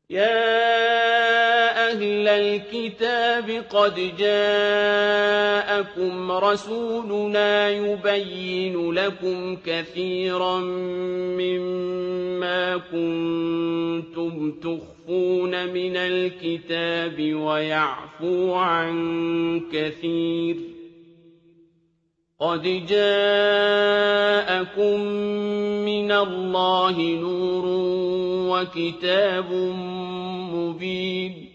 يَا أَهْلَ الْكِتَابِ قَدْ جَاءَكُمْ رَسُولُنَا يُبَيِّنُ لَكُمْ كَثِيرًا مِّمَّا كُنتُمْ تُخْفُونَ مِنَ الْكِتَابِ وَيَعْفُو عَن كَثِيرٍ ۚ قَدْ جَاءَكُم مِّنَ اللَّهِ نُورٌ وَكِتَابٌ مُّبِينٌ